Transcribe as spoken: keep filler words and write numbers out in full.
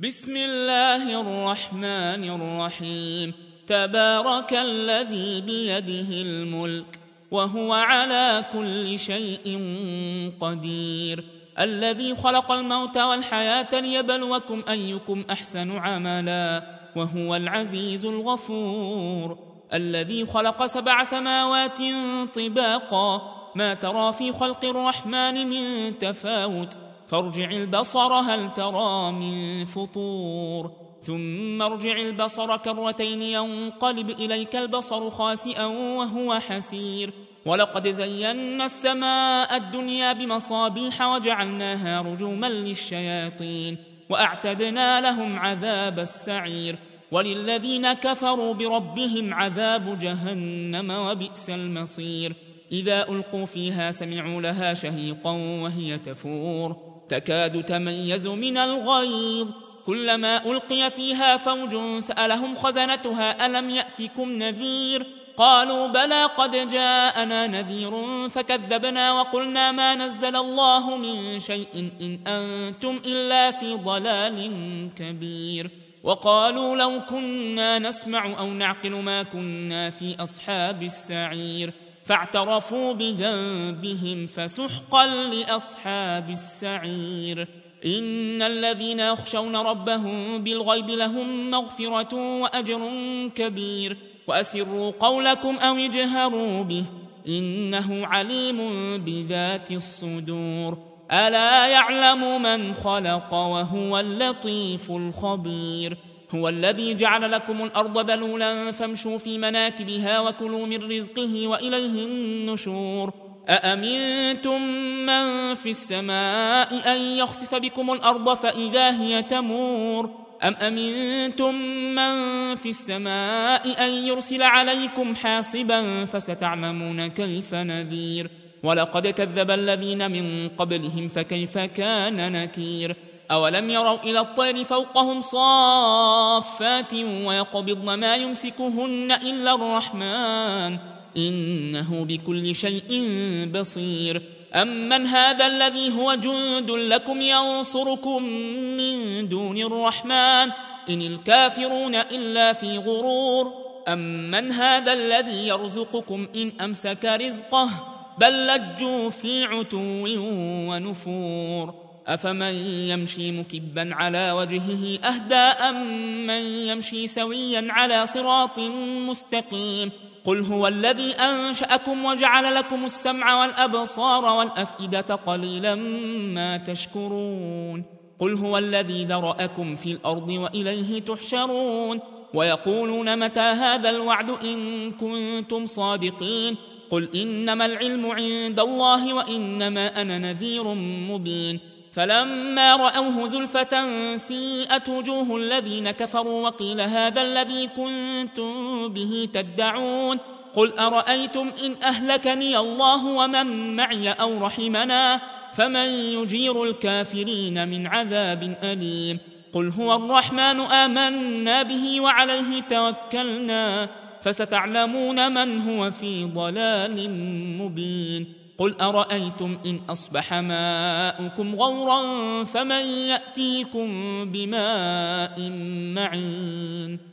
بسم الله الرحمن الرحيم. تبارك الذي بيده الملك وهو على كل شيء قدير، الذي خلق الموت والحياة ليبلوكم أيكم أحسن عملا وهو العزيز الغفور، الذي خلق سبع سماوات طباقا ما ترى في خلق الرحمن من تفاوت، فارجع البصر هل ترى من فطور، ثم ارجع البصر كرتين ينقلب إليك البصر خاسئا وهو حسير، ولقد زينا السماء الدنيا بمصابيح وجعلناها رجوما للشياطين وأعتدنا لهم عذاب السعير، وللذين كفروا بربهم عذاب جهنم وبئس المصير. إذا ألقوا فيها سمعوا لها شهيقا وهي تفور تكاد تميز من الغيظ، كلما ألقي فيها فوج سألهم خزنتها ألم يأتكم نذير، قالوا بلى قد جاءنا نذير فكذبنا وقلنا ما نزل الله من شيء إن أنتم إلا في ضلال كبير، وقالوا لو كنا نسمع أو نعقل ما كنا في أصحاب السعير، فاعترفوا بذنبهم فسحقا لأصحاب السعير. إن الذين يخشون ربهم بالغيب لهم مغفرة وأجر كبير، وأسروا قولكم أو اجهروا به إنه عليم بذات الصدور، ألا يعلم من خلق وهو اللطيف الخبير. هو الذي جعل لكم الأرض ذلولا فامشوا في مناكبها وكلوا من رزقه وإليه النشور، أأمنتم من في السماء أن يخسف بكم الأرض فإذا هي تمور، أم أمنتم من في السماء أن يرسل عليكم حاصبا فستعلمون كيف نذير، ولقد كذب الذين من قبلهم فكيف كان نكير. أولم يروا إلى الطير فوقهم صافات ويقبضن ما يمسكهن إلا الرحمن إنه بكل شيء بصير، أمن هذا الذي هو جند لكم ينصركم من دون الرحمن إن الكافرون إلا في غرور، أمن هذا الذي يرزقكم إن أمسك رزقه بل لجوا في عتو ونفور، أفمن يمشي مكبا على وجهه أهدى أم من يمشي سويا على صراط مستقيم، قل هو الذي أنشأكم وجعل لكم السمع والأبصار والأفئدة قليلا ما تشكرون، قل هو الذي ذرأكم في الأرض وإليه تحشرون، ويقولون متى هذا الوعد إن كنتم صادقين، قل إنما العلم عند الله وإنما أنا نذير مبين، فلما رأوه زلفة سيئت وجوه الذين كفروا وقيل هذا الذي كنتم به تدعون، قل أرأيتم إن أهلكني الله ومن معي أو رحمنا فمن يجير الكافرين من عذاب أليم، قل هو الرحمن آمنا به وعليه توكلنا فستعلمون من هو في ضلال مبين، قل أرأيتم إن أصبح ماؤكم غورا فمن يأتيكم بماء معين.